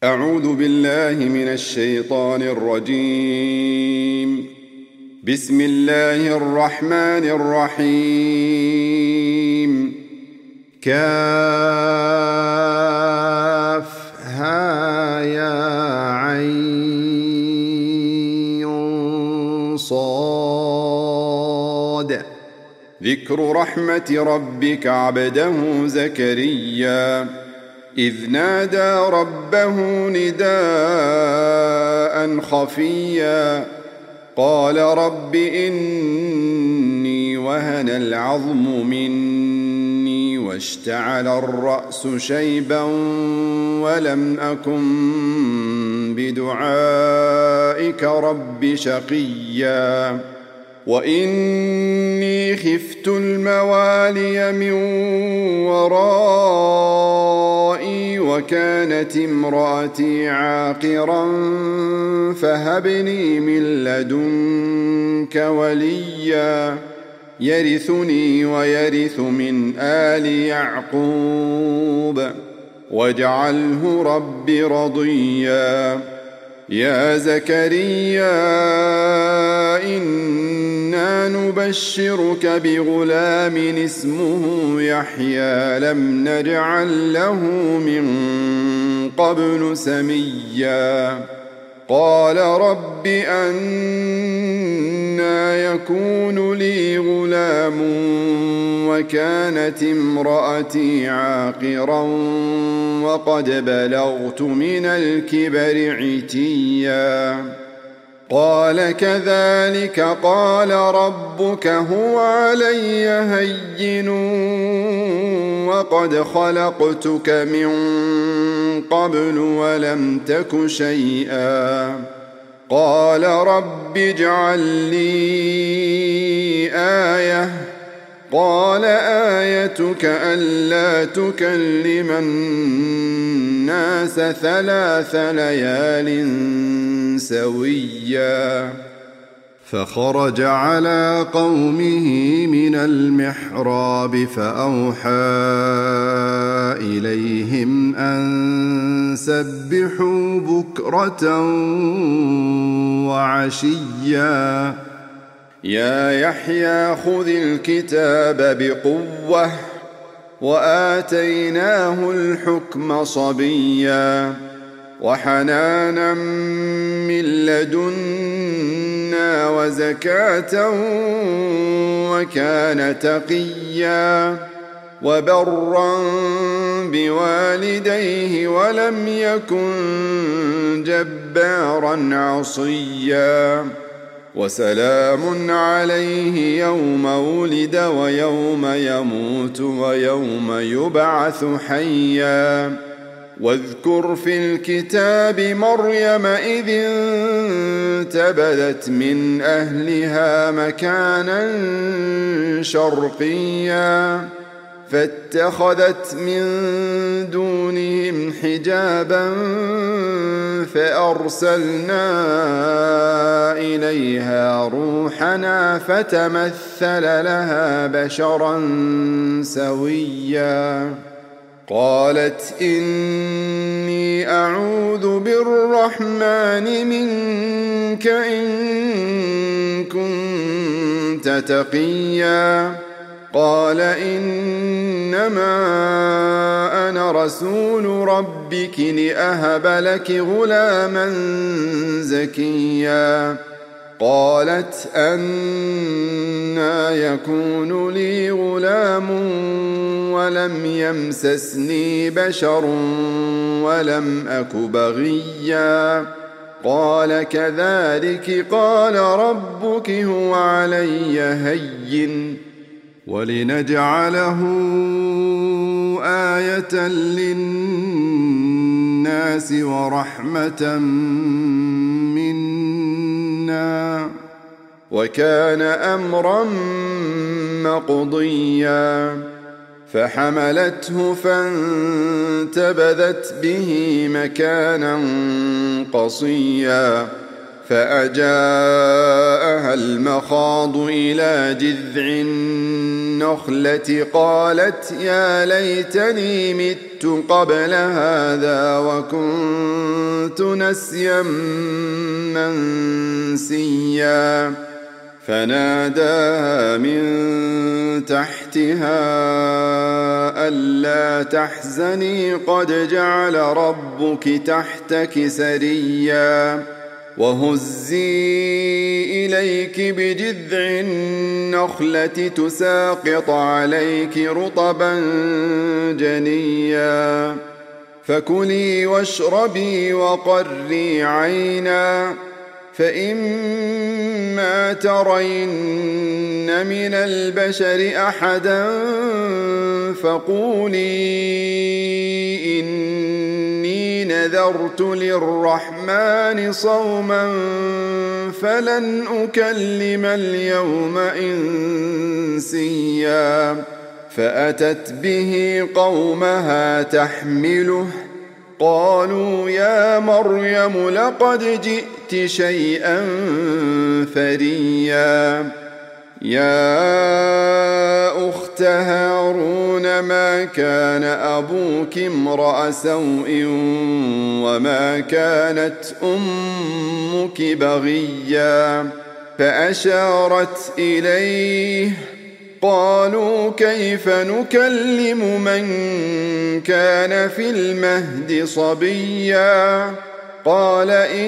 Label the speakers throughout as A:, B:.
A: أعوذ بالله من الشيطان الرجيم. بسم الله الرحمن الرحيم. كافها يا عين صاد. ذكر رحمة ربك عبده زكريا إذ نادى ربه نداء خفيا قال رب إني وهن العظم مني واشتعل الرأس شيبا ولم أكن بدعائك رب شقيا وإني خفت الموالي من ورائي وكانت امرأتي عاقرا فهب لي من لدنك وليا يرثني ويرث من آل يعقوب واجعله رب رضيا. يا زكريا إنا نبشرك بغلام اسمه يحيى لم نجعل له من قبل سميا قال رب أنى يكون لي غلام وكانت امرأتي عاقرا وقد بلغت من الكبر عتيا قال كذلك قال ربك هو علي هين وقد خلقتك من قبل ولم تك شيئا قال رب اجعل لي آية قال آيتك ألا تكلم الناس 3 ليال سويا فخرج على قومه من المحراب فأوحى إليهم أن سبحوا بكرة وعشيا يا يحيى خذ الكتاب بقوة وآتيناه الحكم صبيا وحنانا من لدنا وزكاة وكان تقيا وبرا بوالديه ولم يكن جبارا عصيا وسلام عليه يوم ولد ويوم يموت ويوم يبعث حيا واذكر في الكتاب مريم إذ انتبذت من أهلها مكانا شرقيا فاتخذت من دونهم حجابا فأرسلنا إليها روحنا فتمثل لها بشرا سويا قالت إني أعوذ بالرحمن منك إن كنت تقيا قال إنما أنا رسول ربك لأهب لك غلاما زكيا قالت أنى يكون لي غلام ولم يمسسني بشر ولم أك بغيا قال كذلك قال ربك هو علي هين ولنجعله آية للناس ورحمة منا وكان أمرا مقضيا فحملته فانتبذت به مكانا قصيا فأجاءها المخاض إلى جذع النخلة قالت يا ليتني مت قبل هذا وكنت نسيا منسيا فناداها من تحتها ألا تحزني قد جعل ربك تحتك سريا وهزي إليك بجذع النخلة تساقط عليك رطبا جنيا فكلي واشربي وقري عينا فإما ترين من البشر أحدا فقولي إني نذرت للرحمن صوما فلن أكلم اليوم إنسيا فأتت به قومها تحمله قالوا يا مريم لقد جئت شيئا فريا يا أخت هارون ما كان أبوك امرأ سوء وما كانت أمك بغيا فأشارت إليه قالوا كيف نكلم من كان في المهد صبيا قال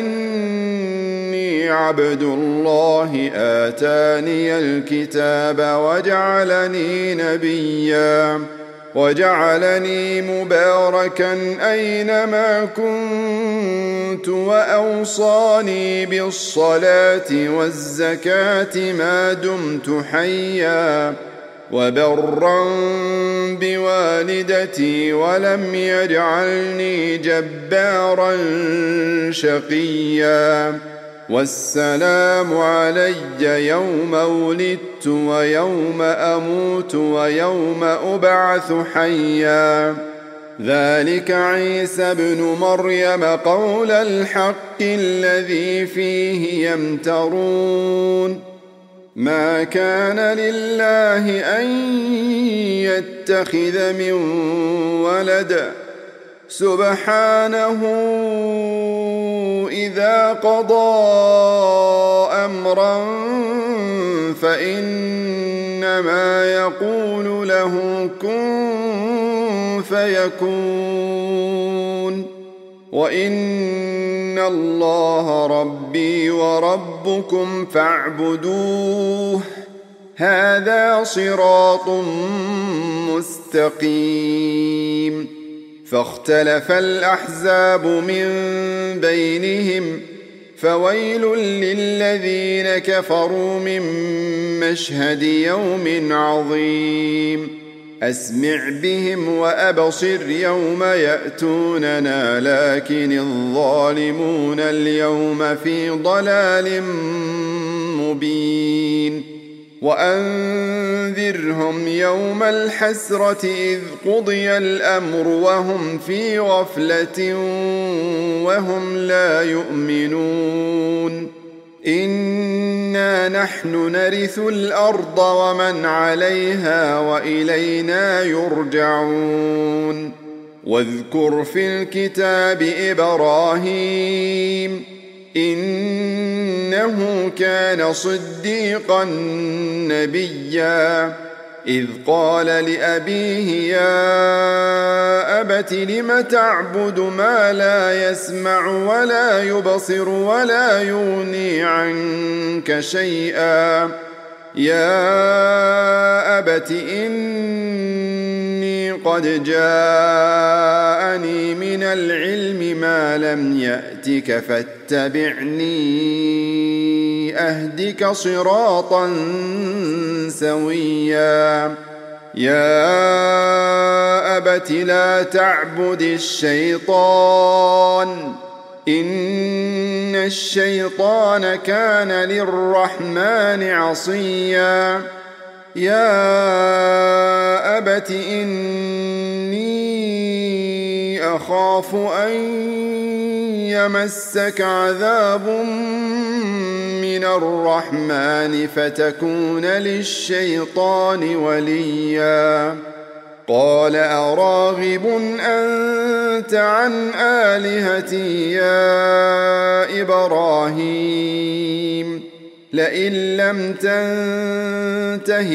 A: إني عبد الله آتاني الكتاب وجعلني نبيا وجعلني مباركا أينما كنت وأوصاني بالصلاة والزكاة ما دمت حيا وبرا بوالدتي ولم يجعلني جبارا شقيا والسلام علي يوم ولدت ويوم أموت ويوم أبعث حيا ذلك عيسى بن مريم قول الحق الذي فيه يمترون ما كان لله أن يتخذ من ولد سبحانه إذا قضى أمرا فإنما يقول له كن فيكون وإن الله ربي وربكم فاعبدوه هذا صراط مستقيم فاختلف الأحزاب من بينهم فويل للذين كفروا من مشهد يوم عظيم أسمع بهم وأبصر يوم يأتوننا لكن الظالمون اليوم في ضلال مبين وأنذرهم يوم الحسرة إذ قضي الأمر وهم في غفلة وهم لا يؤمنون إنا نحن نرث الأرض ومن عليها وإلينا يرجعون واذكر في الكتاب إبراهيم إنه كان صديقا نبيا إذ قال لأبيه يا أبت لم تعبد ما لا يسمع ولا يبصر ولا يغني عنك شيئا يا أبت إني قد جاءني من العلم ما لم يأتك فاتبعني أهدك صراطا سويا يا أبت لا تعبد الشيطان إن الشيطان كان للرحمن عصيا يا أبت إني أخاف أن يمسك عذاب من الرحمن فتكون للشيطان وليا قال أراغب أنت عن آلهتي يا إبراهيم لئن لم تنته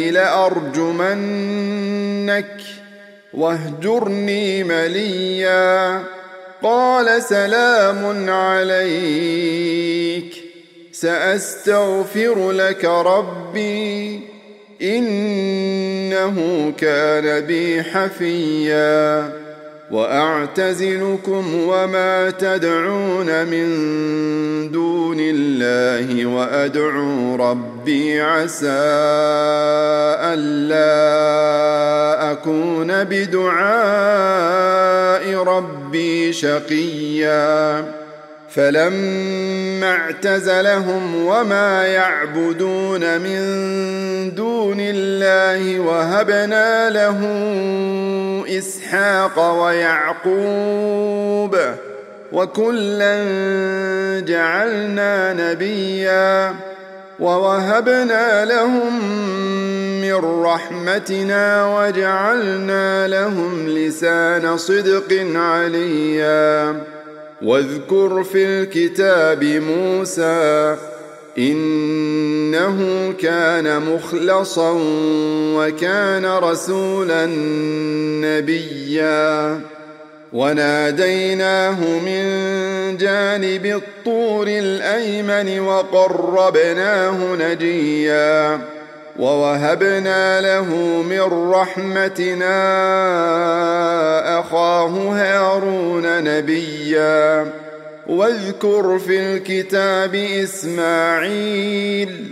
A: لأرجمنك واهجرني مليا قال سلام عليك سأستغفر لك ربي إنه كان بي حفيا وأعتزلكم وما تدعون من دون الله وأدعو ربي عسى ألا أكون بدعاء ربي شقيا فلما اعتزلهم وما يعبدون من دون الله وهبنا له إسحاق ويعقوب وكلا جعلنا نبيا ووهبنا لهم من رحمتنا وجعلنا لهم لسان صدق عليا واذكر في الكتاب موسى إنه كان مخلصا وكان رسولا نبيا وناديناه من جانب الطور الأيمن وقربناه نجيا ووهبنا له من رحمتنا أخاه هارون نبيا واذكر في الكتاب إسماعيل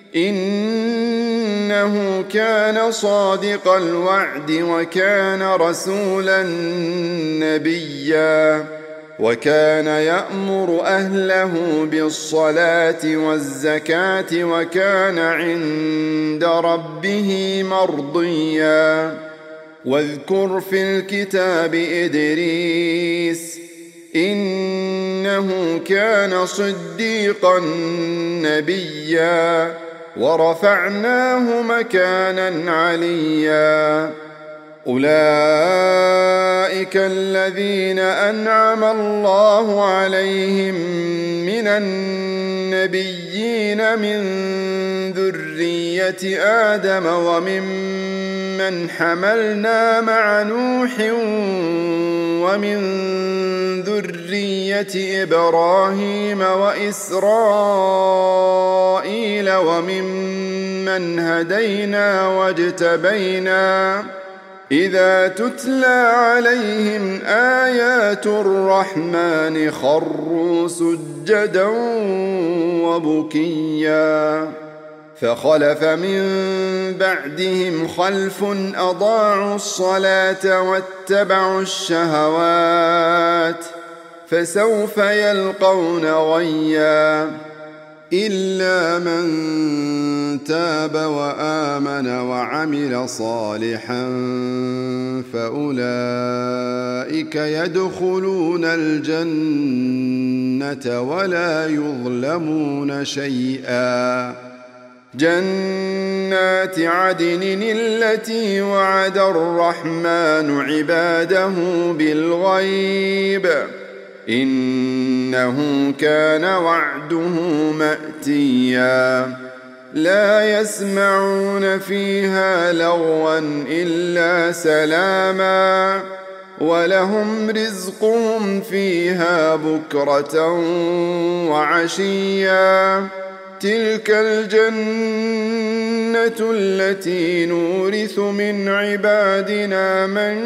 A: إنه كان صادق الوعد وكان رسولا نبيا وكان يأمر أهله بالصلاة والزكاة وكان عند ربه مرضيا واذكر في الكتاب إدريس إنه كان صديقا نبيا ورفعناه مكانا عليا أولئك الذين أنعم الله عليهم من النبيين من ذرية آدم وممن حملنا مع نوح ومن ذرية إبراهيم وإسرائيل وممن هدينا واجتبينا إذا تتلى عليهم آيات الرحمن خروا سجدا وبكيا فخلف من بعدهم خلف أضاعوا الصلاة واتبعوا الشهوات فسوف يلقون غيا إلا من تاب وآمن وعمل صالحا فأولئك يدخلون الجنة ولا يظلمون شيئا جنات عدن التي وعد الرحمن عباده بالغيب إنه كان وعده مأتيا لا يسمعون فيها لغوا إلا سلاما ولهم رزقهم فيها بكرة وعشيا تلك الجنة التي نورث من عبادنا من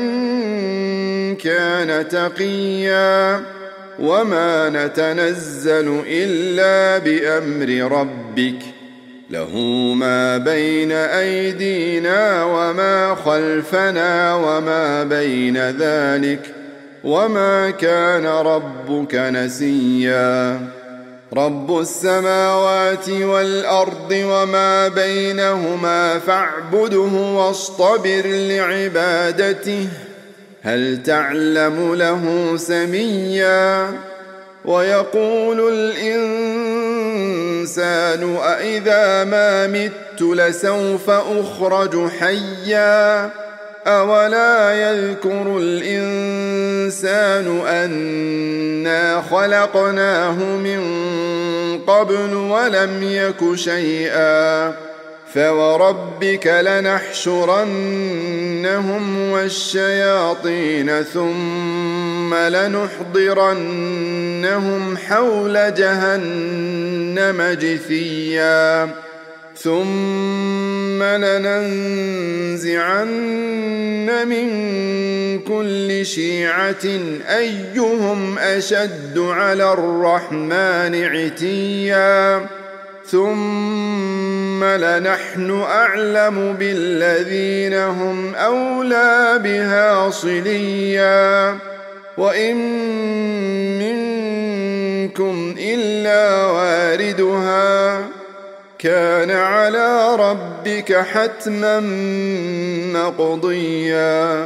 A: كان تقيا وما نتنزل إلا بأمر ربك له ما بين أيدينا وما خلفنا وما بين ذلك وما كان ربك نسيا رب السماوات والأرض وما بينهما فاعبده واصطبر لعبادته هل تعلم له سميا ويقول الإنسان أإذا ما مت لسوف أخرج حيا أولا يذكر الإنسان أنا خلقناه من قبل ولم يك شيئا فوربك لنحشرنهم والشياطين ثم لنحضرنهم حول جهنم جثيا ثم لننزعن من كل شيعة أيهم أشد على الرحمن عتيا ثم لنحن أعلم بالذين هم أولى بها صليا وإن منكم إلا واردها كان على ربك حتما مقضيا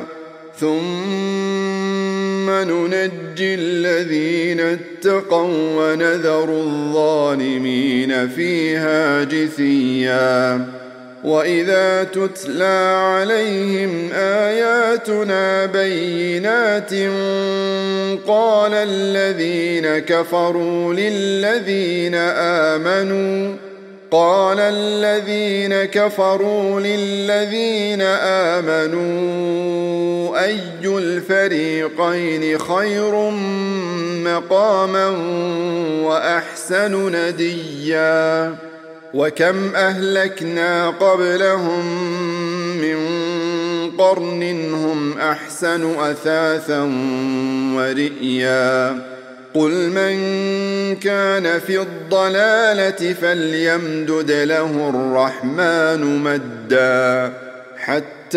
A: ثم ننجي الذين اتقوا ونذر الظالمين فيها جثيا وإذا تتلى عليهم آياتنا بينات قال الذين كفروا للذين آمنوا أي الفريقين خير مقاما وأحسن نديا وكم أهلكنا قبلهم من قرن هم أحسن أثاثا ورئيا قل من كان في الضلالة فليمدد له الرحمن مدا حتى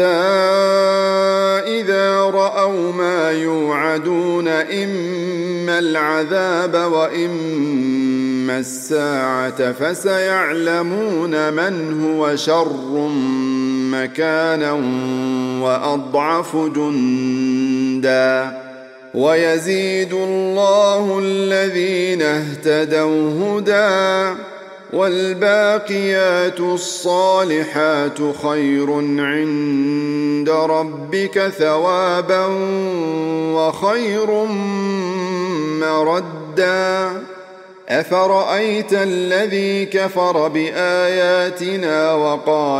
A: إذا رأوا ما يوعدون إما العذاب وإما الساعة فسيعلمون من هو شر مكانا وأضعف جندا ويزيد الله الذين اهتدوا هدى والباقيات الصالحات خير عند ربك ثوابا وخير مردا أفرأيت الذي كفر بآياتنا وقال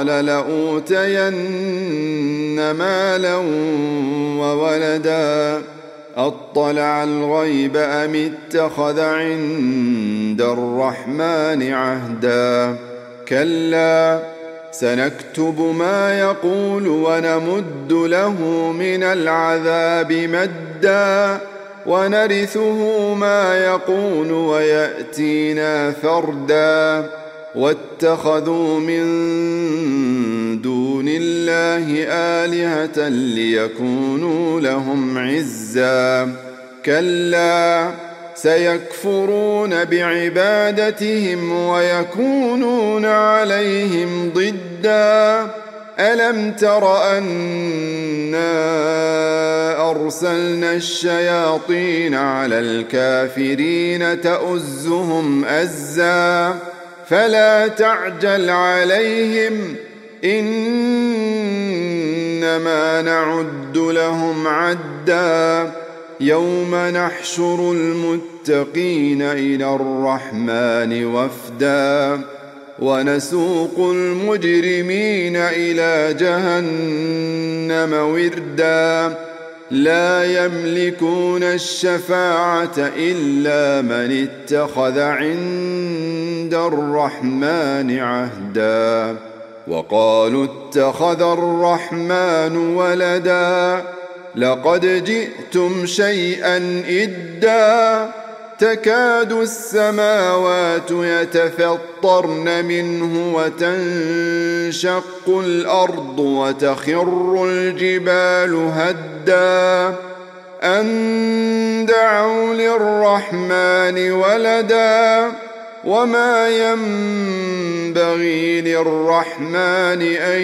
A: لأوتين مالا وولدا أطلع الغيب أم اتخذ عند الرحمن عهدا كلا سنكتب ما يقول ونمد له من العذاب مدا ونرثه ما يقول ويأتينا فردا واتخذوا من دون الله آلهة ليكونوا لهم عزا كلا سيكفرون بعبادتهم ويكونون عليهم ضدا ألم تر أنا أرسلنا الشياطين على الكافرين تؤزهم أزا فلا تعجل عليهم إنما نعد لهم عدا يوم نحشر المتقين إلى الرحمن وفدا ونسوق المجرمين إلى جهنم وردا لا يملكون الشفاعة إلا من اتخذ عند الرحمن عهدا وقالوا اتخذ الرحمن ولدا لقد جئتم شيئا إدا تكاد السماوات يتفطرن منه وتنشق الأرض وتخر الجبال هدا أن دعوا للرحمن ولدا وما ينبغي للرحمن أن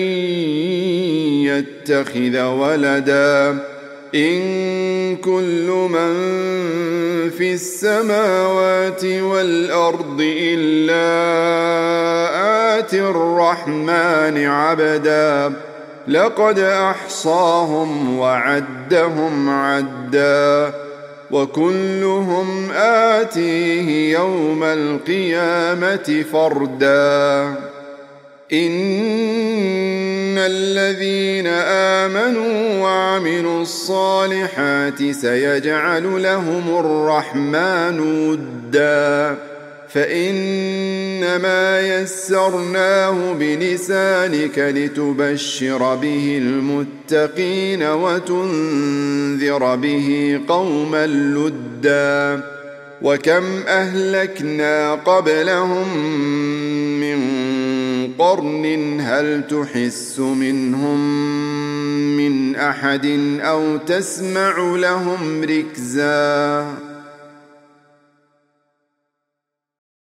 A: يتخذ ولدا إن كل من في السماوات والأرض إلا آتي الرحمن عبدا لقد أحصاهم وعدهم عدا وكلهم آتيه يوم القيامة فردا إن الذين آمنوا وعملوا الصالحات سيجعل لهم الرحمن ودا فإنما يسرناه بلسانك لتبشر به المتقين وتنذر به قوما لدا وكم أهلكنا قبلهم من قرن هل تحس منهم من أحد أو تسمع لهم ركزا